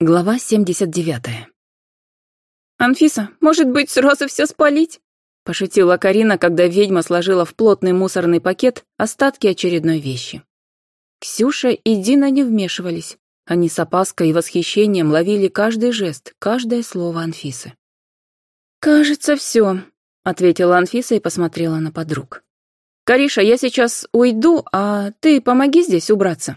Глава 79. «Анфиса, может быть, сразу все спалить?» — пошутила Карина, когда ведьма сложила в плотный мусорный пакет остатки очередной вещи. Ксюша и Дина не вмешивались. Они с опаской и восхищением ловили каждый жест, каждое слово Анфисы. «Кажется, все», — ответила Анфиса и посмотрела на подруг. «Кариша, я сейчас уйду, а ты помоги здесь убраться.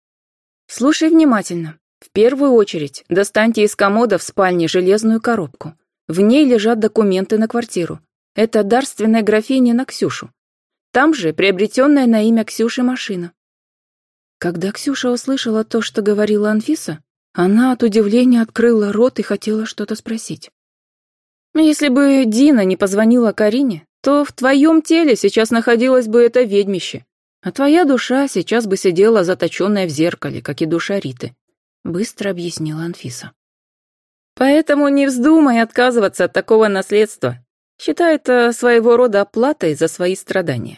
Слушай внимательно. В первую очередь достаньте из комода в спальне железную коробку. В ней лежат документы на квартиру. Это дарственная графиня на Ксюшу. Там же приобретенная на имя Ксюши машина». Когда Ксюша услышала то, что говорила Анфиса, она от удивления открыла рот и хотела что-то спросить. «Если бы Дина не позвонила Карине, то в твоем теле сейчас находилось бы это ведьмище, а твоя душа сейчас бы сидела заточенная в зеркале, как и душа Риты», — быстро объяснила Анфиса. «Поэтому не вздумай отказываться от такого наследства. Считай это своего рода оплатой за свои страдания.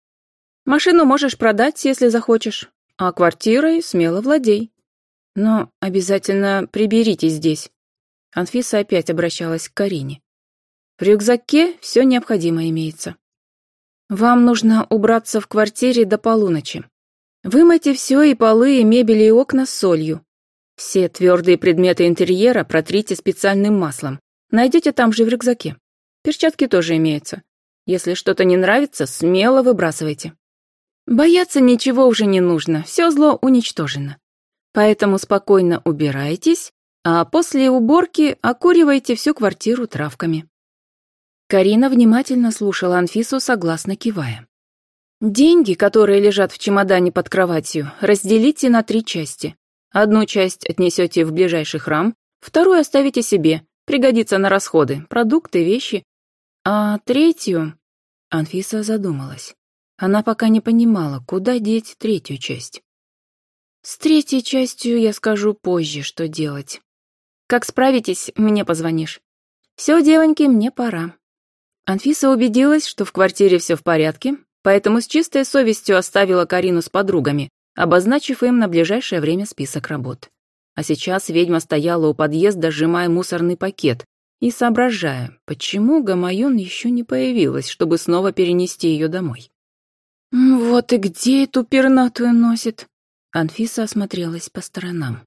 Машину можешь продать, если захочешь, а квартирой смело владей. Но обязательно приберите здесь». Анфиса опять обращалась к Карине. «В рюкзаке все необходимое имеется. Вам нужно убраться в квартире до полуночи. Вымойте все, и полы, и мебель, и окна с солью. Все твердые предметы интерьера протрите специальным маслом. Найдете там же в рюкзаке. Перчатки тоже имеются. Если что-то не нравится, смело выбрасывайте. Бояться ничего уже не нужно, все зло уничтожено. Поэтому спокойно убирайтесь, а после уборки окуривайте всю квартиру травками». Карина внимательно слушала Анфису, согласно кивая. «Деньги, которые лежат в чемодане под кроватью, разделите на 3 части. Одну часть отнесете в ближайший храм, вторую оставите себе, пригодится на расходы, продукты, вещи. А третью...» Анфиса задумалась. Она пока не понимала, куда деть 3-ю часть. «С 3-й частью я скажу позже, что делать. Как справитесь, мне позвонишь. Все, девоньки, мне пора». Анфиса убедилась, что в квартире все в порядке, поэтому с чистой совестью оставила Карину с подругами, обозначив им на ближайшее время список работ. А сейчас ведьма стояла у подъезда, сжимая мусорный пакет и соображая, почему Гамаюн еще не появилась, чтобы снова перенести ее домой. «Вот и где эту пернатую носит?» Анфиса осмотрелась по сторонам.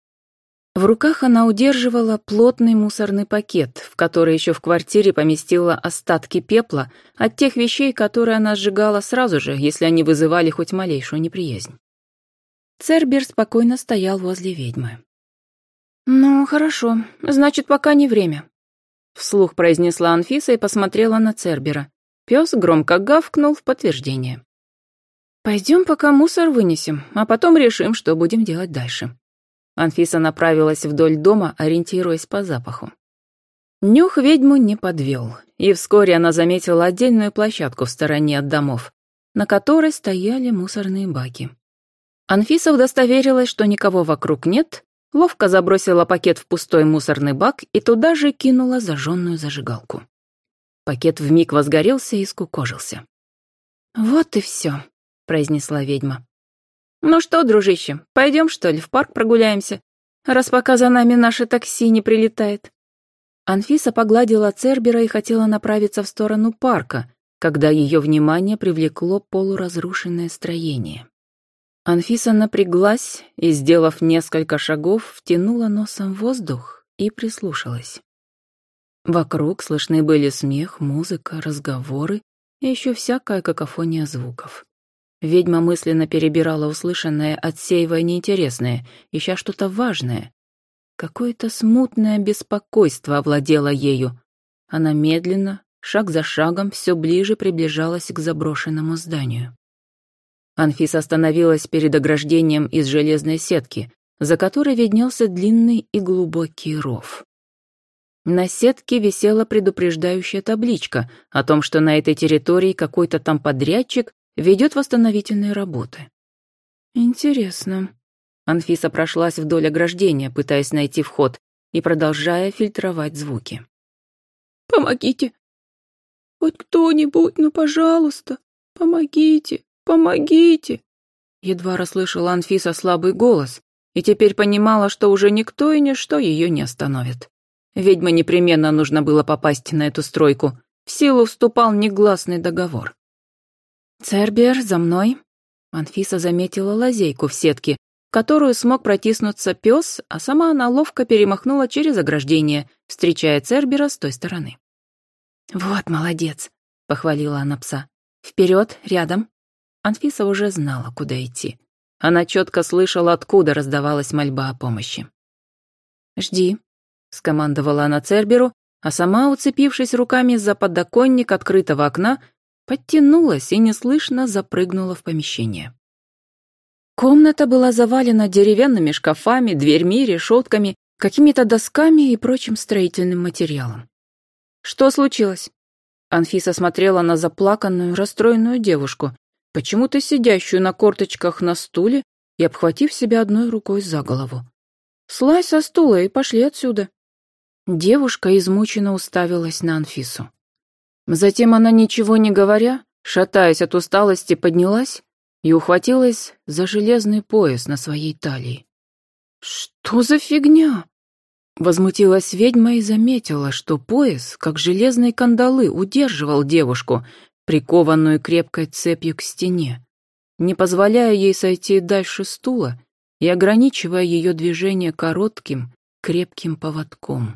В руках она удерживала плотный мусорный пакет, в который еще в квартире поместила остатки пепла от тех вещей, которые она сжигала сразу же, если они вызывали хоть малейшую неприязнь. Цербер спокойно стоял возле ведьмы. «Ну, хорошо, значит, пока не время», — вслух произнесла Анфиса и посмотрела на Цербера. Пес громко гавкнул в подтверждение. «Пойдем пока мусор вынесем, а потом решим, что будем делать дальше». Анфиса направилась вдоль дома, ориентируясь по запаху. Нюх ведьму не подвел, и вскоре она заметила отдельную площадку в стороне от домов, на которой стояли мусорные баки. Анфиса удостоверилась, что никого вокруг нет, ловко забросила пакет в пустой мусорный бак и туда же кинула зажженную зажигалку. Пакет вмиг возгорелся и скукожился. «Вот и все», — произнесла ведьма. «Ну что, дружище, пойдем, что ли, в парк прогуляемся, раз пока за нами наше такси не прилетает?» Анфиса погладила Цербера и хотела направиться в сторону парка, когда ее внимание привлекло полуразрушенное строение. Анфиса напряглась и, сделав несколько шагов, втянула носом воздух и прислушалась. Вокруг слышны были смех, музыка, разговоры и еще всякая какофония звуков. Ведьма мысленно перебирала услышанное, отсеивая неинтересное, ища что-то важное. Какое-то смутное беспокойство овладело ею. Она медленно, шаг за шагом, все ближе приближалась к заброшенному зданию. Анфиса остановилась перед ограждением из железной сетки, за которой виднелся длинный и глубокий ров. На сетке висела предупреждающая табличка о том, что на этой территории какой-то там подрядчик ведет восстановительные работы. Интересно. Анфиса прошлась вдоль ограждения, пытаясь найти вход и продолжая фильтровать звуки. «Помогите! Хоть кто-нибудь, ну, пожалуйста, помогите, помогите!» Едва расслышала Анфиса слабый голос, и теперь понимала, что уже никто и ничто ее не остановит. Ведьме непременно нужно было попасть на эту стройку. В силу вступал негласный договор. «Цербер, за мной!» Анфиса заметила лазейку в сетке, в которую смог протиснуться пес, а сама она ловко перемахнула через ограждение, встречая Цербера с той стороны. «Вот молодец!» — похвалила она пса. «Вперед, рядом!» Анфиса уже знала, куда идти. Она четко слышала, откуда раздавалась мольба о помощи. «Жди», — скомандовала она Церберу, а сама, уцепившись руками за подоконник открытого окна, подтянулась и неслышно запрыгнула в помещение. Комната была завалена деревянными шкафами, дверьми, решетками, какими-то досками и прочим строительным материалом. «Что случилось?» Анфиса смотрела на заплаканную, расстроенную девушку, почему-то сидящую на корточках на стуле и обхватив себя одной рукой за голову. «Слазь со стула и пошли отсюда». Девушка измученно уставилась на Анфису. Затем она, ничего не говоря, шатаясь от усталости, поднялась и ухватилась за железный пояс на своей талии. «Что за фигня?» Возмутилась ведьма и заметила, что пояс, как железные кандалы, удерживал девушку, прикованную крепкой цепью к стене, не позволяя ей сойти дальше стула и ограничивая ее движение коротким, крепким поводком.